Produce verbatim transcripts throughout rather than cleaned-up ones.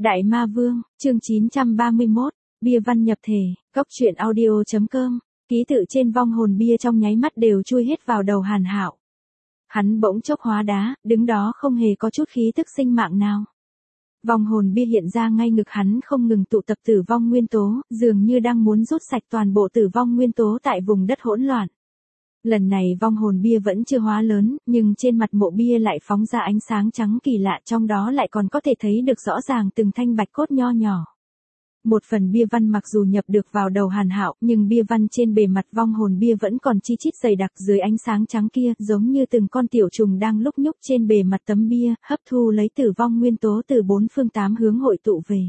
Đại Ma Vương, chương chín trăm ba mươi mốt, bia văn nhập thể, cốc truyện audio chấm com, ký tự trên vong hồn bia trong nháy mắt đều chui hết vào đầu Hàn Hạo. Hắn bỗng chốc hóa đá, đứng đó không hề có chút khí tức sinh mạng nào. Vong hồn bia hiện ra ngay ngực hắn không ngừng tụ tập tử vong nguyên tố, dường như đang muốn rút sạch toàn bộ tử vong nguyên tố tại vùng đất hỗn loạn. Lần này vong hồn bia vẫn chưa hóa lớn, nhưng trên mặt mộ bia lại phóng ra ánh sáng trắng kỳ lạ, trong đó lại còn có thể thấy được rõ ràng từng thanh bạch cốt nho nhỏ. Một phần bia văn mặc dù nhập được vào đầu Hàn Hạo, nhưng bia văn trên bề mặt vong hồn bia vẫn còn chi chít dày đặc dưới ánh sáng trắng kia, giống như từng con tiểu trùng đang lúc nhúc trên bề mặt tấm bia, hấp thu lấy tử vong nguyên tố từ bốn phương tám hướng hội tụ về.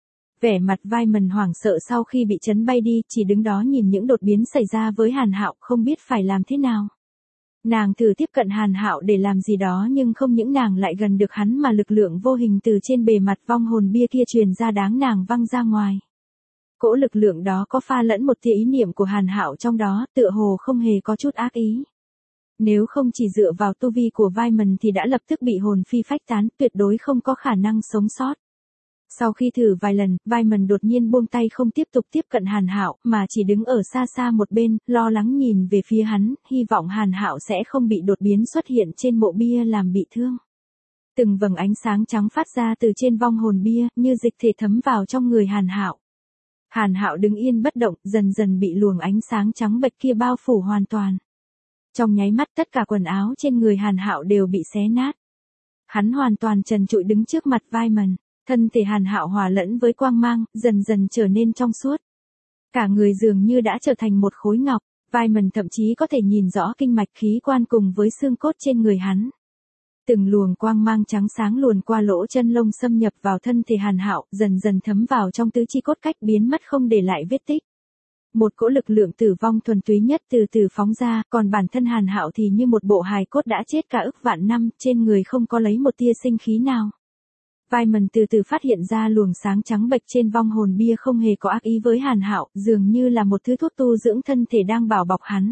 Vẻ mặt Vaiman hoảng sợ sau khi bị chấn bay đi, chỉ đứng đó nhìn những đột biến xảy ra với Hàn Hạo, không biết phải làm thế nào. Nàng thử tiếp cận Hàn Hạo để làm gì đó nhưng không những nàng lại gần được hắn mà lực lượng vô hình từ trên bề mặt vong hồn bia kia truyền ra đáng nàng văng ra ngoài. Cỗ lực lượng đó có pha lẫn một tia ý niệm của Hàn Hạo trong đó, tựa hồ không hề có chút ác ý. Nếu không chỉ dựa vào tu vi của Vaiman thì đã lập tức bị hồn phi phách tán, tuyệt đối không có khả năng sống sót. Sau khi thử vài lần, Vaiman đột nhiên buông tay không tiếp tục tiếp cận Hàn Hạo, mà chỉ đứng ở xa xa một bên, lo lắng nhìn về phía hắn, hy vọng Hàn Hạo sẽ không bị đột biến xuất hiện trên mộ bia làm bị thương. Từng vầng ánh sáng trắng phát ra từ trên vong hồn bia, như dịch thể thấm vào trong người Hàn Hạo. Hàn Hạo đứng yên bất động, dần dần bị luồng ánh sáng trắng bệch kia bao phủ hoàn toàn. Trong nháy mắt tất cả quần áo trên người Hàn Hạo đều bị xé nát. Hắn hoàn toàn trần trụi đứng trước mặt Vaiman. Thân thể Hàn Hạo hòa lẫn với quang mang, dần dần trở nên trong suốt. Cả người dường như đã trở thành một khối ngọc, Vaiman thậm chí có thể nhìn rõ kinh mạch khí quan cùng với xương cốt trên người hắn. Từng luồng quang mang trắng sáng luồn qua lỗ chân lông xâm nhập vào thân thể Hàn Hạo, dần dần thấm vào trong tứ chi cốt cách biến mất không để lại vết tích. Một cỗ lực lượng tử vong thuần túy nhất từ từ phóng ra, còn bản thân Hàn Hạo thì như một bộ hài cốt đã chết cả ức vạn năm, trên người không có lấy một tia sinh khí nào. Vaiman từ từ phát hiện ra luồng sáng trắng bệch trên vong hồn bia không hề có ác ý với Hàn Hạo, dường như là một thứ thuốc tu dưỡng thân thể đang bảo bọc hắn.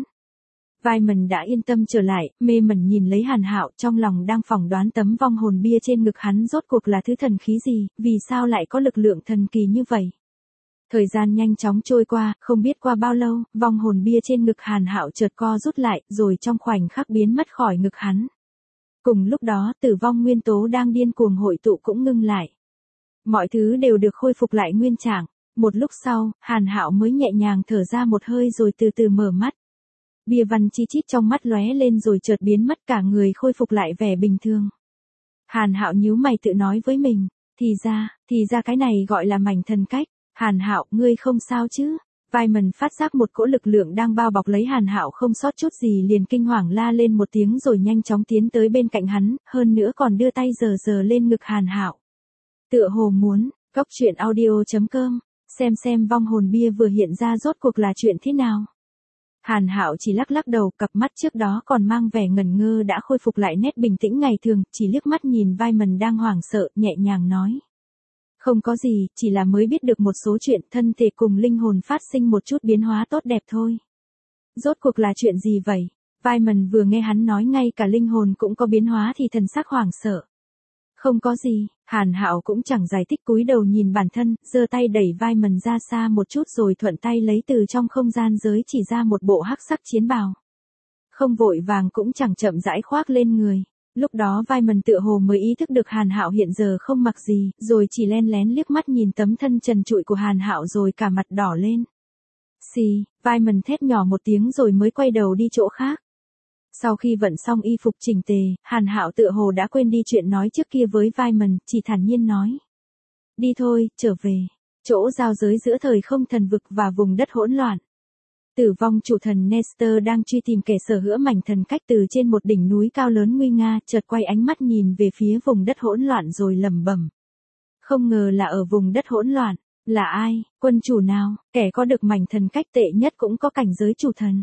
Vaiman đã yên tâm trở lại, mê mẩn nhìn lấy Hàn Hạo, trong lòng đang phỏng đoán tấm vong hồn bia trên ngực hắn rốt cuộc là thứ thần khí gì, vì sao lại có lực lượng thần kỳ như vậy. Thời gian nhanh chóng trôi qua, không biết qua bao lâu, vong hồn bia trên ngực Hàn Hạo chợt co rút lại, rồi trong khoảnh khắc biến mất khỏi ngực hắn. Cùng lúc đó, tử vong nguyên tố đang điên cuồng hội tụ cũng ngưng lại. Mọi thứ đều được khôi phục lại nguyên trạng. Một lúc sau, Hàn Hạo mới nhẹ nhàng thở ra một hơi rồi từ từ mở mắt. Bia văn chi chít trong mắt lóe lên rồi chợt biến mất, cả người khôi phục lại vẻ bình thường. Hàn Hạo nhíu mày tự nói với mình, thì ra, thì ra cái này gọi là mảnh thần cách. Hàn Hạo, ngươi không sao chứ? Vaiman phát giác một cỗ lực lượng đang bao bọc lấy Hàn Hạo không sót chút gì liền kinh hoàng la lên một tiếng rồi nhanh chóng tiến tới bên cạnh hắn, hơn nữa còn đưa tay sờ sờ lên ngực Hàn Hạo. Tựa hồ muốn, cốc truyện audio chấm com, xem xem vong hồn bia vừa hiện ra rốt cuộc là chuyện thế nào. Hàn Hạo chỉ lắc lắc đầu, cặp mắt trước đó còn mang vẻ ngẩn ngơ đã khôi phục lại nét bình tĩnh ngày thường, chỉ liếc mắt nhìn Vaiman đang hoảng sợ, nhẹ nhàng nói. Không có gì, chỉ là mới biết được một số chuyện, thân thể cùng linh hồn phát sinh một chút biến hóa tốt đẹp thôi. Rốt cuộc là chuyện gì vậy? Vaiman vừa nghe hắn nói ngay cả linh hồn cũng có biến hóa thì thần sắc hoảng sợ. Không có gì, Hàn Hạo cũng chẳng giải thích cúi đầu nhìn bản thân, giơ tay đẩy Vaiman ra xa một chút rồi thuận tay lấy từ trong không gian giới chỉ ra một bộ hắc sắc chiến bào. Không vội vàng cũng chẳng chậm rãi khoác lên người. Lúc đó Vaiman tựa hồ mới ý thức được Hàn Hạo hiện giờ không mặc gì, rồi chỉ len lén liếc mắt nhìn tấm thân trần trụi của Hàn Hạo rồi cả mặt đỏ lên. Xì, Vaiman thét nhỏ một tiếng rồi mới quay đầu đi chỗ khác. Sau khi vận xong y phục chỉnh tề, Hàn Hạo tựa hồ đã quên đi chuyện nói trước kia với Vaiman, chỉ thản nhiên nói. Đi thôi, trở về. Chỗ giao giới giữa thời không thần vực và vùng đất hỗn loạn. Tử vong chủ thần Nestor đang truy tìm kẻ sở hữu mảnh thần cách từ trên một đỉnh núi cao lớn nguy nga, chợt quay ánh mắt nhìn về phía vùng đất hỗn loạn rồi lẩm bẩm. Không ngờ là ở vùng đất hỗn loạn, là ai, quân chủ nào, kẻ có được mảnh thần cách tệ nhất cũng có cảnh giới chủ thần.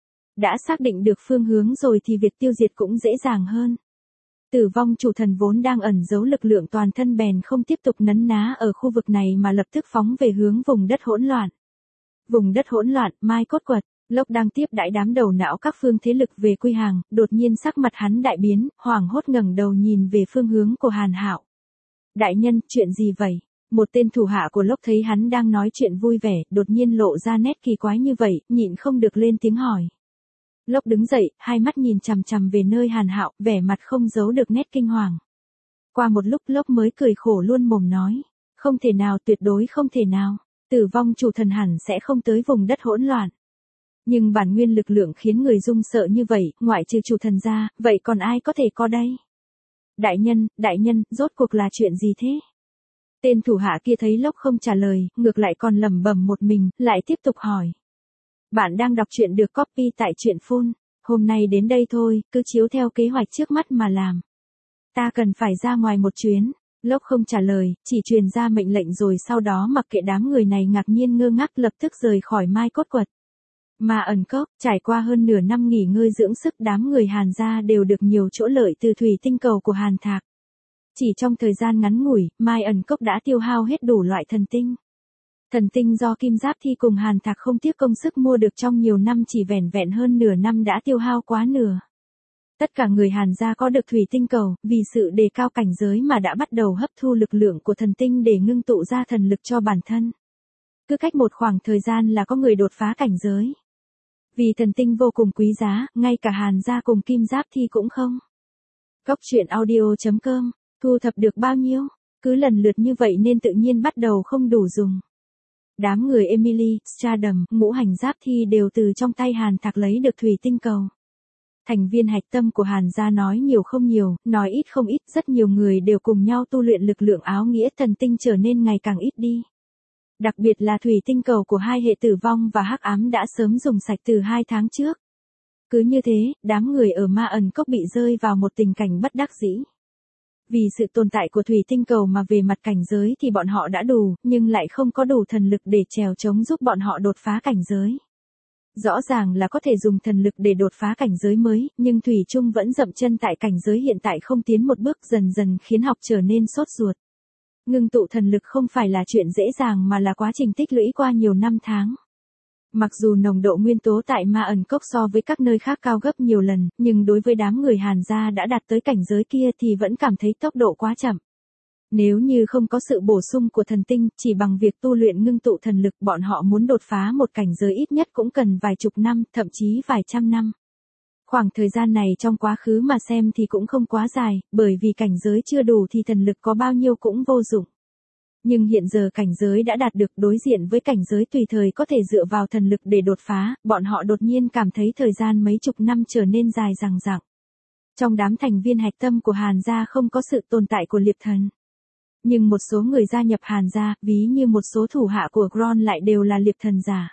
Đã xác định được phương hướng rồi thì việc tiêu diệt cũng dễ dàng hơn. Tử vong chủ thần vốn đang ẩn giấu lực lượng toàn thân bèn không tiếp tục nấn ná ở khu vực này mà lập tức phóng về hướng vùng đất hỗn loạn. Vùng đất hỗn loạn, Mai Cốt Quật, Lốc đang tiếp đãi đám đầu não các phương thế lực về quy hàng, đột nhiên sắc mặt hắn đại biến, hoảng hốt ngẩng đầu nhìn về phương hướng của Hàn Hạo. Đại nhân, chuyện gì vậy? Một tên thủ hạ của Lốc thấy hắn đang nói chuyện vui vẻ, đột nhiên lộ ra nét kỳ quái như vậy, nhịn không được lên tiếng hỏi. Lốc đứng dậy, hai mắt nhìn chằm chằm về nơi Hàn Hạo, vẻ mặt không giấu được nét kinh hoàng. Qua một lúc Lốc mới cười khổ luôn mồm nói. Không thể nào, tuyệt đối không thể nào. Tử vong chủ thần hẳn sẽ không tới vùng đất hỗn loạn. Nhưng bản nguyên lực lượng khiến người run sợ như vậy, ngoại trừ chủ thần ra, vậy còn ai có thể có đây? Đại nhân, đại nhân, rốt cuộc là chuyện gì thế? Tên thủ hạ kia thấy Lốc không trả lời, ngược lại còn lẩm bẩm một mình, lại tiếp tục hỏi. Bạn đang đọc truyện được copy tại truyện phun. Hôm nay đến đây thôi, cứ chiếu theo kế hoạch trước mắt mà làm. Ta cần phải ra ngoài một chuyến. Lốc không trả lời, chỉ truyền ra mệnh lệnh rồi sau đó mặc kệ đám người này ngạc nhiên ngơ ngác lập tức rời khỏi Mai Cốt Quật. Ma ẩn cốc, trải qua hơn nửa năm nghỉ ngơi dưỡng sức đám người Hàn gia đều được nhiều chỗ lợi từ thủy tinh cầu của Hàn Thạc. Chỉ trong thời gian ngắn ngủi, Mai ẩn cốc đã tiêu hao hết đủ loại thần tinh. Thần tinh do Kim Giáp Thi cùng Hàn Thạc không tiếc công sức mua được trong nhiều năm chỉ vẻn vẹn hơn nửa năm đã tiêu hao quá nửa. Tất cả người Hàn gia có được thủy tinh cầu, vì sự đề cao cảnh giới mà đã bắt đầu hấp thu lực lượng của thần tinh để ngưng tụ ra thần lực cho bản thân. Cứ cách một khoảng thời gian là có người đột phá cảnh giới. Vì thần tinh vô cùng quý giá, ngay cả Hàn gia cùng Kim Giáp Thi cũng không. Cốc truyện audio chấm com, thu thập được bao nhiêu? Cứ lần lượt như vậy nên tự nhiên bắt đầu không đủ dùng. Đám người Emily, Stardom, ngũ hành Giáp Thi đều từ trong tay Hàn Thạc lấy được thủy tinh cầu. Thành viên hạch tâm của Hàn gia nói nhiều không nhiều, nói ít không ít, rất nhiều người đều cùng nhau tu luyện lực lượng áo nghĩa thần tinh trở nên ngày càng ít đi. Đặc biệt là thủy tinh cầu của hai hệ tử vong và hắc ám đã sớm dùng sạch từ hai tháng trước. Cứ như thế, đám người ở Ma ẩn cốc bị rơi vào một tình cảnh bất đắc dĩ. Vì sự tồn tại của thủy tinh cầu mà về mặt cảnh giới thì bọn họ đã đủ, nhưng lại không có đủ thần lực để trèo chống giúp bọn họ đột phá cảnh giới. Rõ ràng là có thể dùng thần lực để đột phá cảnh giới mới, nhưng Thủy Trung vẫn dậm chân tại cảnh giới hiện tại không tiến một bước dần dần khiến học trở nên sốt ruột. Ngưng tụ thần lực không phải là chuyện dễ dàng mà là quá trình tích lũy qua nhiều năm tháng. Mặc dù nồng độ nguyên tố tại Ma ẩn cốc so với các nơi khác cao gấp nhiều lần, nhưng đối với đám người Hàn gia đã đạt tới cảnh giới kia thì vẫn cảm thấy tốc độ quá chậm. Nếu như không có sự bổ sung của thần tinh, chỉ bằng việc tu luyện ngưng tụ thần lực bọn họ muốn đột phá một cảnh giới ít nhất cũng cần vài chục năm, thậm chí vài trăm năm. Khoảng thời gian này trong quá khứ mà xem thì cũng không quá dài, bởi vì cảnh giới chưa đủ thì thần lực có bao nhiêu cũng vô dụng. Nhưng hiện giờ cảnh giới đã đạt được đối diện với cảnh giới tùy thời có thể dựa vào thần lực để đột phá, bọn họ đột nhiên cảm thấy thời gian mấy chục năm trở nên dài dằng dặc. Trong đám thành viên hạch tâm của Hàn gia không có sự tồn tại của liệp thần. Nhưng một số người gia nhập Hàn gia, ví như một số thủ hạ của Gron lại đều là liệp thần giả.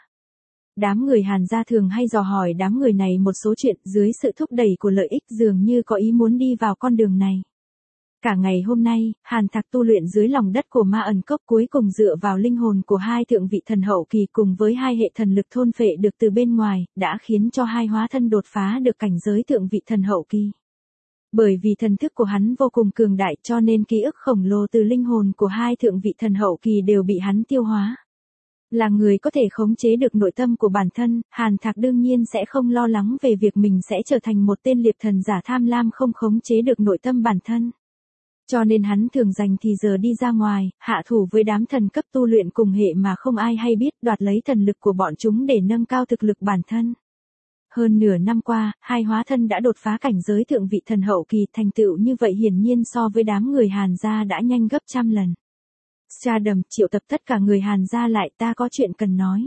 Đám người Hàn gia thường hay dò hỏi đám người này một số chuyện dưới sự thúc đẩy của lợi ích dường như có ý muốn đi vào con đường này. Cả ngày hôm nay, Hàn Thạc tu luyện dưới lòng đất của Ma ẩn cốc cuối cùng dựa vào linh hồn của hai thượng vị thần hậu kỳ cùng với hai hệ thần lực thôn phệ được từ bên ngoài, đã khiến cho hai hóa thân đột phá được cảnh giới thượng vị thần hậu kỳ. Bởi vì thần thức của hắn vô cùng cường đại cho nên ký ức khổng lồ từ linh hồn của hai thượng vị thần hậu kỳ đều bị hắn tiêu hóa. Là người có thể khống chế được nội tâm của bản thân, Hàn Thạc đương nhiên sẽ không lo lắng về việc mình sẽ trở thành một tên liệp thần giả tham lam không khống chế được nội tâm bản thân. Cho nên hắn thường dành thì giờ đi ra ngoài, hạ thủ với đám thần cấp tu luyện cùng hệ mà không ai hay biết, đoạt lấy thần lực của bọn chúng để nâng cao thực lực bản thân. Hơn nửa năm qua, hai hóa thân đã đột phá cảnh giới thượng vị thần hậu kỳ, thành tựu như vậy hiển nhiên so với đám người Hàn gia đã nhanh gấp trăm lần. Stardom triệu tập tất cả người Hàn gia lại, ta có chuyện cần nói.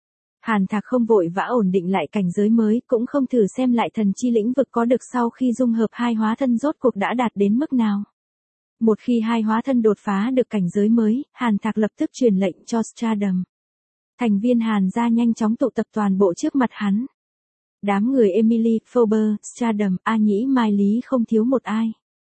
Hàn Thạc không vội vã ổn định lại cảnh giới mới, cũng không thử xem lại thần chi lĩnh vực có được sau khi dung hợp hai hóa thân rốt cuộc đã đạt đến mức nào. Một khi hai hóa thân đột phá được cảnh giới mới, Hàn Thạc lập tức truyền lệnh cho Stardom. Thành viên Hàn gia nhanh chóng tụ tập toàn bộ trước mặt hắn. Đám người Emily, Phoebe, Stardom, A Nhĩ, Mai Lý không thiếu một ai.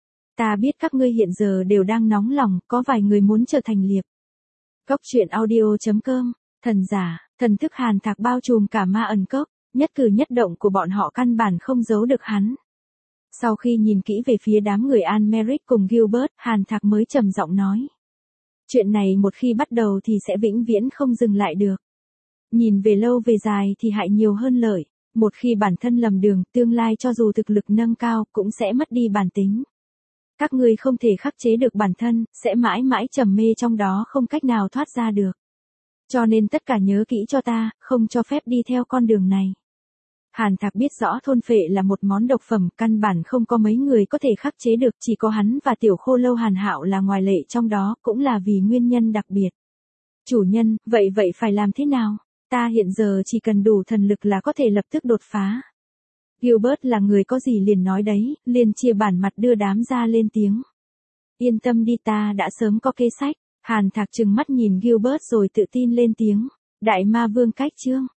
Ta biết các ngươi hiện giờ đều đang nóng lòng, có vài người muốn trở thành liệp. Cốc truyện audio chấm com, thần giả, thần thức Hàn Thạc bao trùm cả Ma ẩn cốc, nhất cử nhất động của bọn họ căn bản không giấu được hắn. Sau khi nhìn kỹ về phía đám người An-Meric cùng Gilbert, Hàn Thạc mới trầm giọng nói. Chuyện này một khi bắt đầu thì sẽ vĩnh viễn không dừng lại được. Nhìn về lâu về dài thì hại nhiều hơn lợi. Một khi bản thân lầm đường, tương lai cho dù thực lực nâng cao cũng sẽ mất đi bản tính. Các ngươi không thể khắc chế được bản thân, sẽ mãi mãi trầm mê trong đó không cách nào thoát ra được. Cho nên tất cả nhớ kỹ cho ta, không cho phép đi theo con đường này. Hàn Thạc biết rõ thôn phệ là một món độc phẩm, căn bản không có mấy người có thể khắc chế được, chỉ có hắn và Tiểu Khô Lâu Hàn Hạo là ngoại lệ trong đó, cũng là vì nguyên nhân đặc biệt. Chủ nhân, vậy vậy phải làm thế nào? Ta hiện giờ chỉ cần đủ thần lực là có thể lập tức đột phá. Gilbert là người có gì liền nói đấy, liền chia bản mặt đưa đám ra lên tiếng. Yên tâm đi, ta đã sớm có kế sách. Hàn Thạc trừng mắt nhìn Gilbert rồi tự tin lên tiếng. Đại Ma Vương cách chương.